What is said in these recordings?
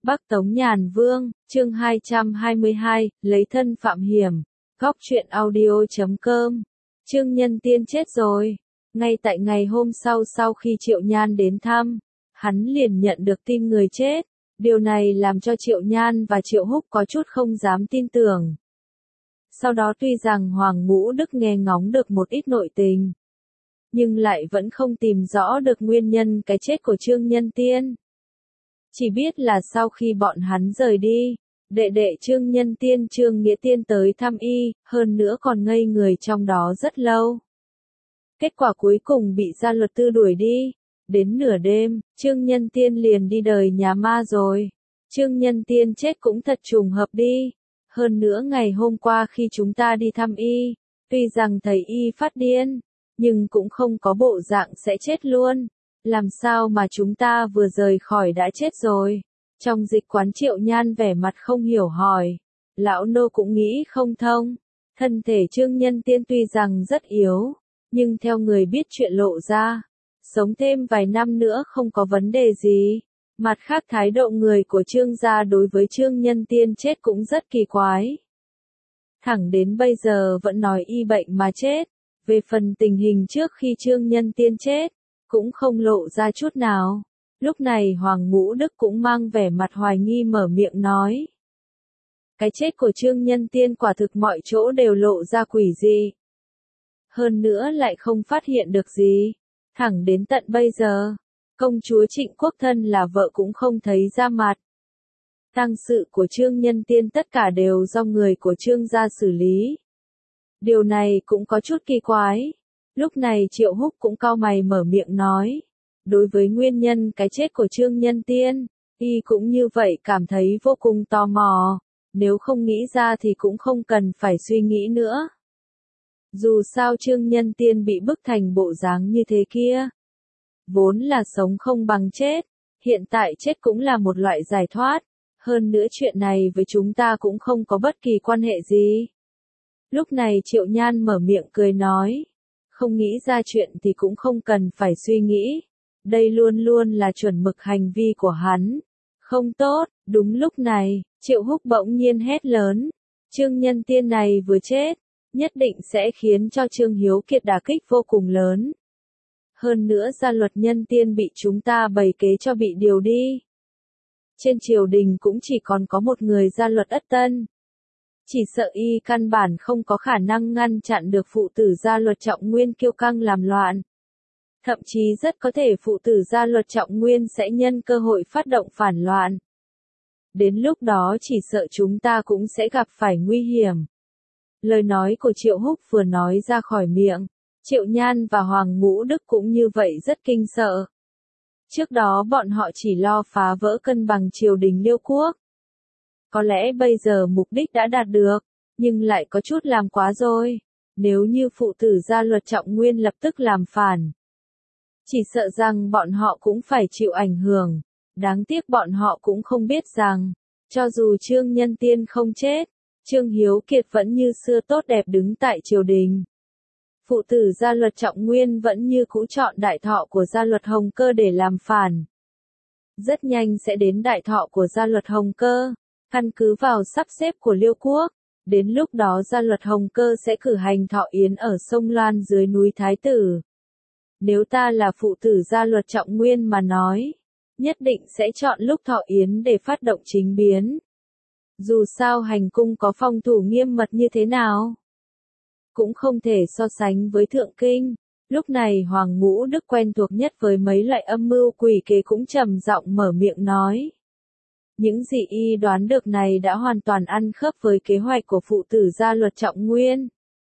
Bắc Tống Nhàn Vương, chương 222, lấy thân phạm hiểm. Góc truyện audio.com. Trương Nhân Tiên chết rồi. Ngay tại ngày hôm sau khi Triệu Nhan đến thăm, hắn liền nhận được tin người chết. Điều này làm cho Triệu Nhan và Triệu Húc có chút không dám tin tưởng. Sau đó tuy rằng Hoàng Ngũ Đức nghe ngóng được một ít nội tình, nhưng lại vẫn không tìm rõ được nguyên nhân cái chết của Trương Nhân Tiên. Chỉ biết là sau khi bọn hắn rời đi, đệ đệ Trương Nhân Tiên Trương Nghĩa Tiên tới thăm y, hơn nữa còn ngây người trong đó rất lâu. Kết quả cuối cùng bị gia luật tư đuổi đi. Đến nửa đêm, Trương Nhân Tiên liền đi đời nhà ma rồi. Trương Nhân Tiên chết cũng thật trùng hợp đi. Hơn nữa ngày hôm qua khi chúng ta đi thăm y, tuy rằng thấy y phát điên, nhưng cũng không có bộ dạng sẽ chết luôn. Làm sao mà chúng ta vừa rời khỏi đã chết rồi? Trong dịch quán Triệu Nhan vẻ mặt không hiểu hỏi. Lão nô cũng nghĩ không thông. Thân thể Trương Nhân Tiên tuy rằng rất yếu, nhưng theo người biết chuyện lộ ra, sống thêm vài năm nữa không có vấn đề gì. Mặt khác thái độ người của Trương gia đối với Trương Nhân Tiên chết cũng rất kỳ quái. Thẳng đến bây giờ vẫn nói y bệnh mà chết. Về phần tình hình trước khi Trương Nhân Tiên chết, cũng không lộ ra chút nào. Lúc này Hoàng Ngũ Đức cũng mang vẻ mặt hoài nghi mở miệng nói. Cái chết của Trương Nhân Tiên quả thực mọi chỗ đều lộ ra quỷ dị. Hơn nữa lại không phát hiện được gì. Thẳng đến tận bây giờ, công chúa Trịnh Quốc Thân là vợ cũng không thấy ra mặt. Tang sự của Trương Nhân Tiên tất cả đều do người của Trương gia xử lý. Điều này cũng có chút kỳ quái. Lúc này Triệu Húc cũng cau mày mở miệng nói. Đối với nguyên nhân cái chết của Trương Nhân Tiên, y cũng như vậy cảm thấy vô cùng tò mò. Nếu không nghĩ ra thì cũng không cần phải suy nghĩ nữa. Dù sao Trương Nhân Tiên bị bức thành bộ dáng như thế kia, vốn là sống không bằng chết, hiện tại chết cũng là một loại giải thoát. Hơn nữa chuyện này với chúng ta cũng không có bất kỳ quan hệ gì. Lúc này Triệu Nhan mở miệng cười nói. Không nghĩ ra chuyện thì cũng không cần phải suy nghĩ. Đây luôn luôn là chuẩn mực hành vi của hắn. Không tốt. Đúng lúc này, Triệu Húc bỗng nhiên hét lớn. Trương Nhân Tiên này vừa chết, nhất định sẽ khiến cho Trương Hiếu Kiệt đả kích vô cùng lớn. Hơn nữa gia luật Nhân Tiên bị chúng ta bày kế cho bị điều đi. Trên triều đình cũng chỉ còn có một người gia luật Ất Tân. Chỉ sợ y căn bản không có khả năng ngăn chặn được phụ tử gia luật Trọng Nguyên kiêu căng làm loạn. Thậm chí rất có thể phụ tử gia luật Trọng Nguyên sẽ nhân cơ hội phát động phản loạn. Đến lúc đó chỉ sợ chúng ta cũng sẽ gặp phải nguy hiểm. Lời nói của Triệu Húc vừa nói ra khỏi miệng, Triệu Nhan và Hoàng Ngũ Đức cũng như vậy rất kinh sợ. Trước đó bọn họ chỉ lo phá vỡ cân bằng triều đình Liêu Quốc. Có lẽ bây giờ mục đích đã đạt được, nhưng lại có chút làm quá rồi. Nếu như phụ tử gia luật Trọng Nguyên lập tức làm phản, chỉ sợ rằng bọn họ cũng phải chịu ảnh hưởng. Đáng tiếc bọn họ cũng không biết rằng, cho dù Trương Nhân Tiên không chết, Trương Hiếu Kiệt vẫn như xưa tốt đẹp đứng tại triều đình. Phụ tử gia luật Trọng Nguyên vẫn như cũ chọn đại thọ của gia luật Hồng Cơ để làm phản. Rất nhanh sẽ đến đại thọ của gia luật Hồng Cơ. Căn cứ vào sắp xếp của Liêu Quốc, đến lúc đó gia luật Hồng Cơ sẽ cử hành thọ yến ở sông Loan dưới núi Thái Tử. Nếu ta là phụ tử gia luật Trọng Nguyên mà nói, nhất định sẽ chọn lúc thọ yến để phát động chính biến. Dù sao hành cung có phòng thủ nghiêm mật như thế nào, cũng không thể so sánh với Thượng Kinh. Lúc này Hoàng Ngũ Đức quen thuộc nhất với mấy loại âm mưu quỷ kế cũng trầm giọng mở miệng nói. Những gì y đoán được này đã hoàn toàn ăn khớp với kế hoạch của phụ tử gia luật Trọng Nguyên.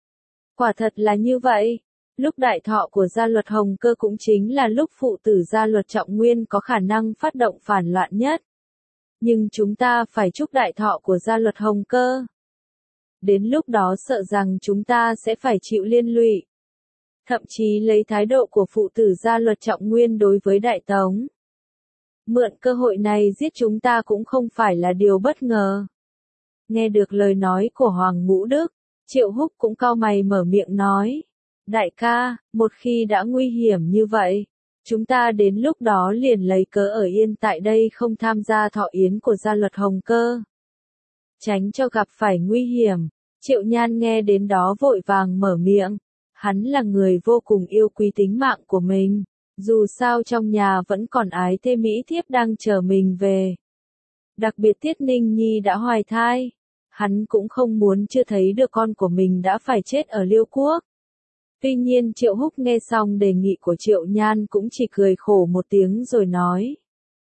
Quả thật là như vậy. Lúc đại thọ của gia luật Hồng Cơ cũng chính là lúc phụ tử gia luật Trọng Nguyên có khả năng phát động phản loạn nhất. Nhưng chúng ta phải chúc đại thọ của gia luật Hồng Cơ. Đến lúc đó sợ rằng chúng ta sẽ phải chịu liên lụy. Thậm chí lấy thái độ của phụ tử gia luật Trọng Nguyên đối với Đại Tống. Mượn cơ hội này giết chúng ta cũng không phải là điều bất ngờ. Nghe được lời nói của Hoàng Ngũ Đức, Triệu Húc cũng cau mày mở miệng nói. Đại ca, một khi đã nguy hiểm như vậy, Chúng ta đến lúc đó liền lấy cớ ở yên tại đây không tham gia thọ yến của gia luật Hồng Cơ. Tránh cho gặp phải nguy hiểm. Triệu Nhan nghe đến đó vội vàng mở miệng. Hắn là người vô cùng yêu quý tính mạng của mình. Dù sao trong nhà vẫn còn ái thê mỹ thiếp đang chờ mình về. Đặc biệt Tiết Ninh Nhi đã hoài thai. Hắn cũng không muốn chưa thấy được con của mình đã phải chết ở Liêu Quốc. Tuy nhiên Triệu Húc nghe xong đề nghị của Triệu Nhan cũng chỉ cười khổ một tiếng rồi nói.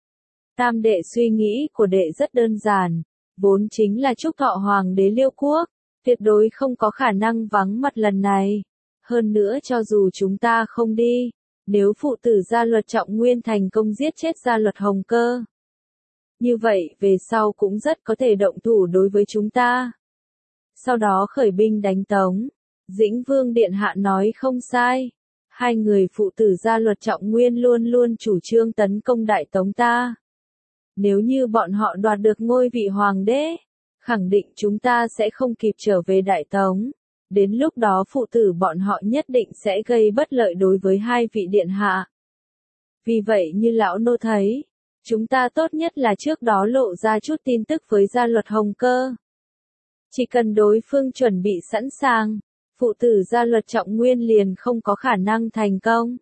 Tam đệ suy nghĩ của đệ rất đơn giản. Vốn chính là chúc thọ hoàng đế Liêu Quốc. Tuyệt đối không có khả năng vắng mặt lần này. Hơn nữa cho dù chúng ta không đi. Nếu phụ tử gia luật Trọng Nguyên thành công giết chết gia luật Hồng Cơ. Như vậy về sau cũng rất có thể động thủ đối với chúng ta. Sau đó khởi binh đánh Tống. Dĩnh Vương Điện Hạ nói không sai. Hai người phụ tử gia luật Trọng Nguyên luôn luôn chủ trương tấn công Đại Tống ta. Nếu như bọn họ đoạt được ngôi vị hoàng đế, khẳng định chúng ta sẽ không kịp trở về Đại Tống. Đến lúc đó phụ tử bọn họ nhất định sẽ gây bất lợi đối với hai vị điện hạ. Vì vậy như lão nô thấy, chúng ta tốt nhất là trước đó lộ ra chút tin tức với gia luật Hồng Cơ. Chỉ cần đối phương chuẩn bị sẵn sàng, phụ tử gia luật Trọng Nguyên liền không có khả năng thành công.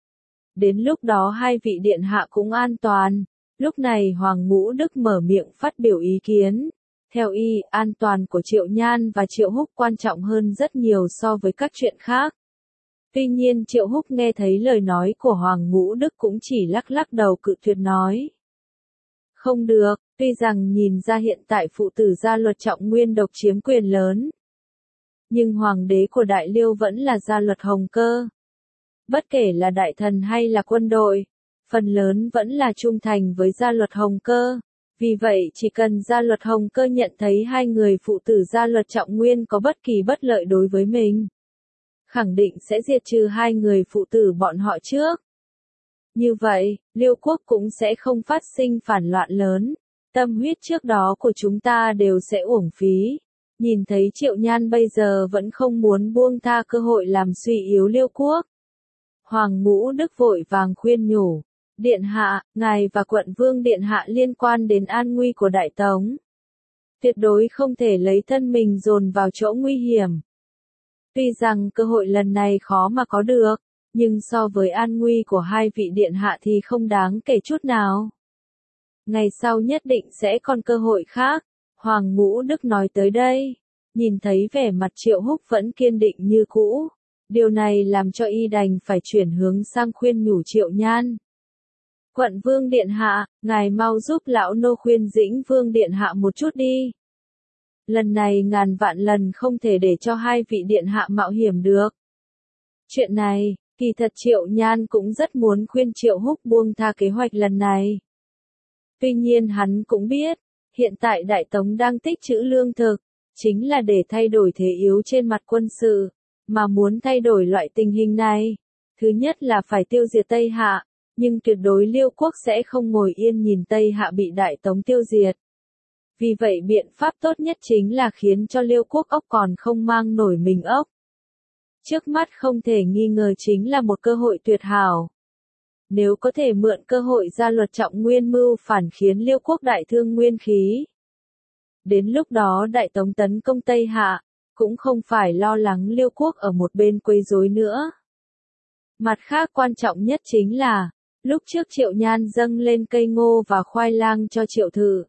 Đến lúc đó hai vị điện hạ cũng an toàn. Lúc này Hoàng Ngũ Đức mở miệng phát biểu ý kiến. Theo y, an toàn của Triệu Nhan và Triệu Húc quan trọng hơn rất nhiều so với các chuyện khác. Tuy nhiên Triệu Húc nghe thấy lời nói của Hoàng Ngũ Đức cũng chỉ lắc lắc đầu cự tuyệt nói. Không được, tuy rằng nhìn ra hiện tại phụ tử gia luật Trọng Nguyên độc chiếm quyền lớn. Nhưng hoàng đế của Đại Liêu vẫn là gia luật Hồng Cơ. Bất kể là đại thần hay là quân đội, phần lớn vẫn là trung thành với gia luật Hồng Cơ. Vì vậy chỉ cần gia luật Hồng Cơ nhận thấy hai người phụ tử gia luật Trọng Nguyên có bất kỳ bất lợi đối với mình, khẳng định sẽ diệt trừ hai người phụ tử bọn họ trước. Như vậy, Liêu Quốc cũng sẽ không phát sinh phản loạn lớn. Tâm huyết trước đó của chúng ta đều sẽ uổng phí. Nhìn thấy Triệu Nhan bây giờ vẫn không muốn buông tha cơ hội làm suy yếu Liêu Quốc. Hoàng Ngũ Đức vội vàng khuyên nhủ. Điện hạ, ngài và quận vương điện hạ liên quan đến an nguy của Đại Tống. Tuyệt đối không thể lấy thân mình dồn vào chỗ nguy hiểm. Tuy rằng cơ hội lần này khó mà có được, nhưng so với an nguy của hai vị điện hạ thì không đáng kể chút nào. Ngày sau nhất định sẽ còn cơ hội khác. Hoàng Ngũ Đức nói tới đây, nhìn thấy vẻ mặt Triệu Húc vẫn kiên định như cũ. Điều này làm cho y đành phải chuyển hướng sang khuyên nhủ Triệu Nhan. Quận vương điện hạ, ngài mau giúp lão nô khuyên Dĩnh Vương điện hạ một chút đi. Lần này ngàn vạn lần không thể để cho hai vị điện hạ mạo hiểm được. Chuyện này, kỳ thật Triệu Nhan cũng rất muốn khuyên Triệu Húc buông tha kế hoạch lần này. Tuy nhiên hắn cũng biết, hiện tại Đại Tống đang tích trữ lương thực, chính là để thay đổi thế yếu trên mặt quân sự, mà muốn thay đổi loại tình hình này. Thứ nhất là phải tiêu diệt Tây Hạ, nhưng tuyệt đối Liêu Quốc sẽ không ngồi yên nhìn Tây Hạ bị Đại Tống tiêu diệt. Vì vậy biện pháp tốt nhất chính là khiến cho Liêu Quốc ốc còn không mang nổi mình ốc. Trước mắt không thể nghi ngờ chính là một cơ hội tuyệt hảo. Nếu có thể mượn cơ hội gia luật Trọng Nguyên mưu phản khiến Liêu Quốc đại thương nguyên khí. Đến lúc đó Đại Tống tấn công Tây Hạ, cũng không phải lo lắng Liêu Quốc ở một bên quấy rối nữa. Mặt khác quan trọng nhất chính là, lúc trước Triệu Nhan dâng lên cây ngô và khoai lang cho Triệu Thự.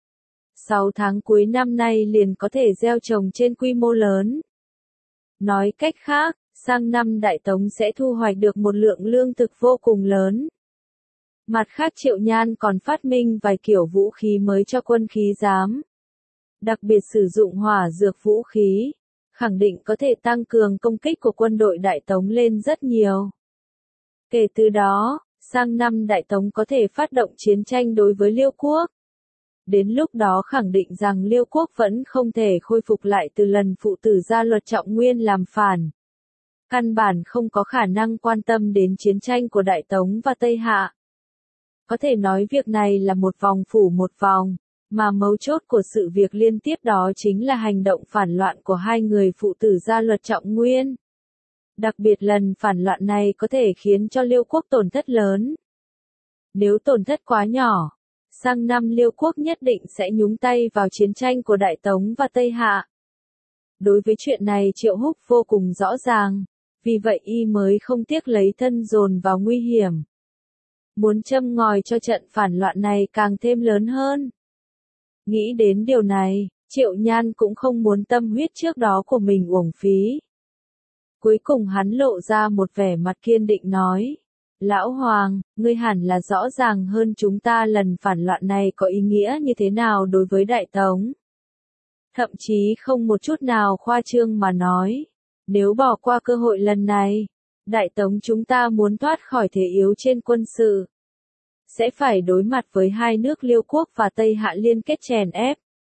6 tháng cuối năm nay liền có thể gieo trồng trên quy mô lớn. Nói cách khác, sang năm Đại Tống sẽ thu hoạch được một lượng lương thực vô cùng lớn. Mặt khác Triệu Nhan còn phát minh vài kiểu vũ khí mới cho quân khí giám. Đặc biệt sử dụng hỏa dược vũ khí, khẳng định có thể tăng cường công kích của quân đội Đại Tống lên rất nhiều. Kể từ đó, sang năm Đại Tống có thể phát động chiến tranh đối với Liêu Quốc. Đến lúc đó khẳng định rằng Liêu Quốc vẫn không thể khôi phục lại từ lần phụ tử gia luật Trọng Nguyên làm phản. Căn bản không có khả năng quan tâm đến chiến tranh của Đại Tống và Tây Hạ. Có thể nói việc này là một vòng phủ một vòng, mà mấu chốt của sự việc liên tiếp đó chính là hành động phản loạn của hai người phụ tử gia luật Trọng Nguyên. Đặc biệt lần phản loạn này có thể khiến cho Liêu quốc tổn thất lớn. Nếu tổn thất quá nhỏ, sang năm Liêu quốc nhất định sẽ nhúng tay vào chiến tranh của Đại Tống và Tây Hạ. Đối với chuyện này Triệu Húc vô cùng rõ ràng, vì vậy y mới không tiếc lấy thân dồn vào nguy hiểm. Muốn châm ngòi cho trận phản loạn này càng thêm lớn hơn. Nghĩ đến điều này, Triệu Nhan cũng không muốn tâm huyết trước đó của mình uổng phí. Cuối cùng hắn lộ ra một vẻ mặt kiên định nói. Lão Hoàng, ngươi hẳn là rõ ràng hơn chúng ta lần phản loạn này có ý nghĩa như thế nào đối với Đại Tống. Thậm chí không một chút nào khoa trương mà nói. Nếu bỏ qua cơ hội lần này, Đại Tống chúng ta muốn thoát khỏi thế yếu trên quân sự, sẽ phải đối mặt với hai nước Liêu quốc và Tây Hạ liên kết chèn ép.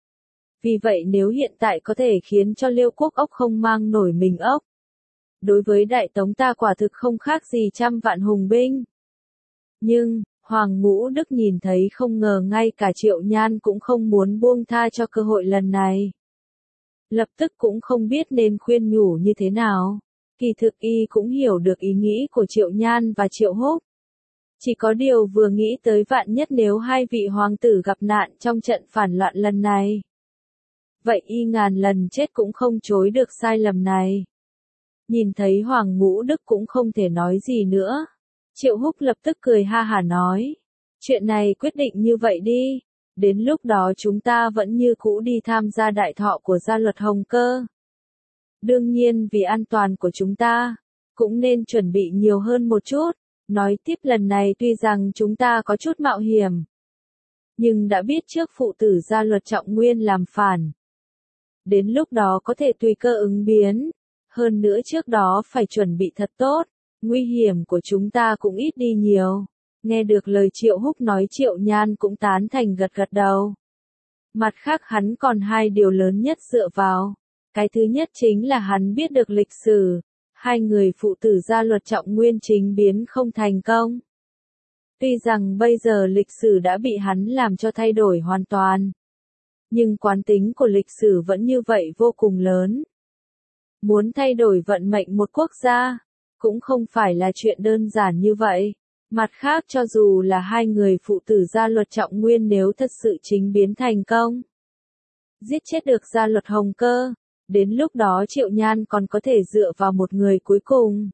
Vì vậy nếu hiện tại có thể khiến cho Liêu quốc ốc không mang nổi mình ốc, đối với Đại Tống ta quả thực không khác gì trăm vạn hùng binh. Nhưng, Hoàng Ngũ Đức nhìn thấy không ngờ ngay cả Triệu Nhan cũng không muốn buông tha cho cơ hội lần này. Lập tức cũng không biết nên khuyên nhủ như thế nào. Kỳ thực y cũng hiểu được ý nghĩ của Triệu Nhan và Triệu Húc. Chỉ có điều vừa nghĩ tới vạn nhất nếu hai vị hoàng tử gặp nạn trong trận phản loạn lần này. Vậy y ngàn lần chết cũng không chối được sai lầm này. Nhìn thấy Hoàng Ngũ Đức cũng không thể nói gì nữa. Triệu Húc lập tức cười ha hả nói. Chuyện này quyết định như vậy đi. Đến lúc đó chúng ta vẫn như cũ đi tham gia đại thọ của gia luật Hồng Cơ. Đương nhiên vì an toàn của chúng ta, cũng nên chuẩn bị nhiều hơn một chút. Nói tiếp lần này tuy rằng chúng ta có chút mạo hiểm, nhưng đã biết trước phụ tử gia luật Trọng Nguyên làm phản. Đến lúc đó có thể tùy cơ ứng biến. Hơn nữa trước đó phải chuẩn bị thật tốt, nguy hiểm của chúng ta cũng ít đi nhiều. Nghe được lời Triệu Húc nói Triệu Nhan cũng tán thành gật gật đầu. Mặt khác hắn còn hai điều lớn nhất dựa vào. Cái thứ nhất chính là hắn biết được lịch sử. Hai người phụ tử gia luật Trọng Nguyên chính biến không thành công. Tuy rằng bây giờ lịch sử đã bị hắn làm cho thay đổi hoàn toàn. Nhưng quán tính của lịch sử vẫn như vậy vô cùng lớn. Muốn thay đổi vận mệnh một quốc gia, cũng không phải là chuyện đơn giản như vậy. Mặt khác cho dù là hai người phụ tử gia luật Trọng Nguyên nếu thật sự chính biến thành công, giết chết được gia luật Hồng Cơ, đến lúc đó Triệu Nhan còn có thể dựa vào một người cuối cùng.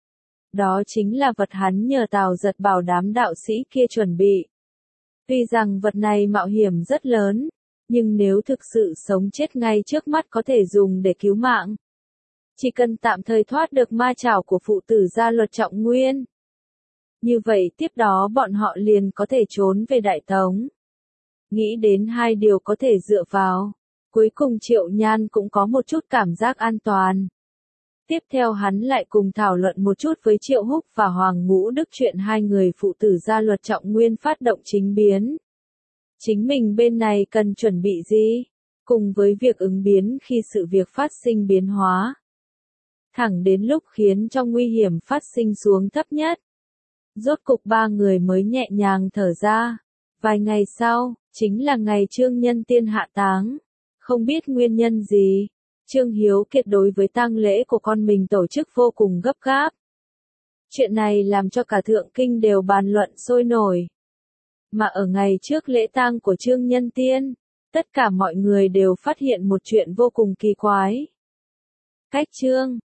Đó chính là vật hắn nhờ Tào Giật bảo đám đạo sĩ kia chuẩn bị. Tuy rằng vật này mạo hiểm rất lớn, nhưng nếu thực sự sống chết ngay trước mắt có thể dùng để cứu mạng. Chỉ cần tạm thời thoát được ma chảo của phụ tử gia luật Trọng Nguyên. Như vậy tiếp đó bọn họ liền có thể trốn về Đại Tống. Nghĩ đến hai điều có thể dựa vào. Cuối cùng Triệu Nhan cũng có một chút cảm giác an toàn. Tiếp theo hắn lại cùng thảo luận một chút với Triệu Húc và Hoàng Ngũ Đức chuyện hai người phụ tử gia luật Trọng Nguyên phát động chính biến. Chính mình bên này cần chuẩn bị gì? Cùng với việc ứng biến khi sự việc phát sinh biến hóa. Thẳng đến lúc khiến cho nguy hiểm phát sinh xuống thấp nhất. Rốt cục ba người mới nhẹ nhàng thở ra. Vài ngày sau, chính là ngày Trương Nhân Tiên hạ táng. Không biết nguyên nhân gì, Trương Hiếu Kiệt đối với tang lễ của con mình tổ chức vô cùng gấp gáp. Chuyện này làm cho cả thượng kinh đều bàn luận sôi nổi. Mà ở ngày trước lễ tang của Trương Nhân Tiên, tất cả mọi người đều phát hiện một chuyện vô cùng kỳ quái. Cách Trương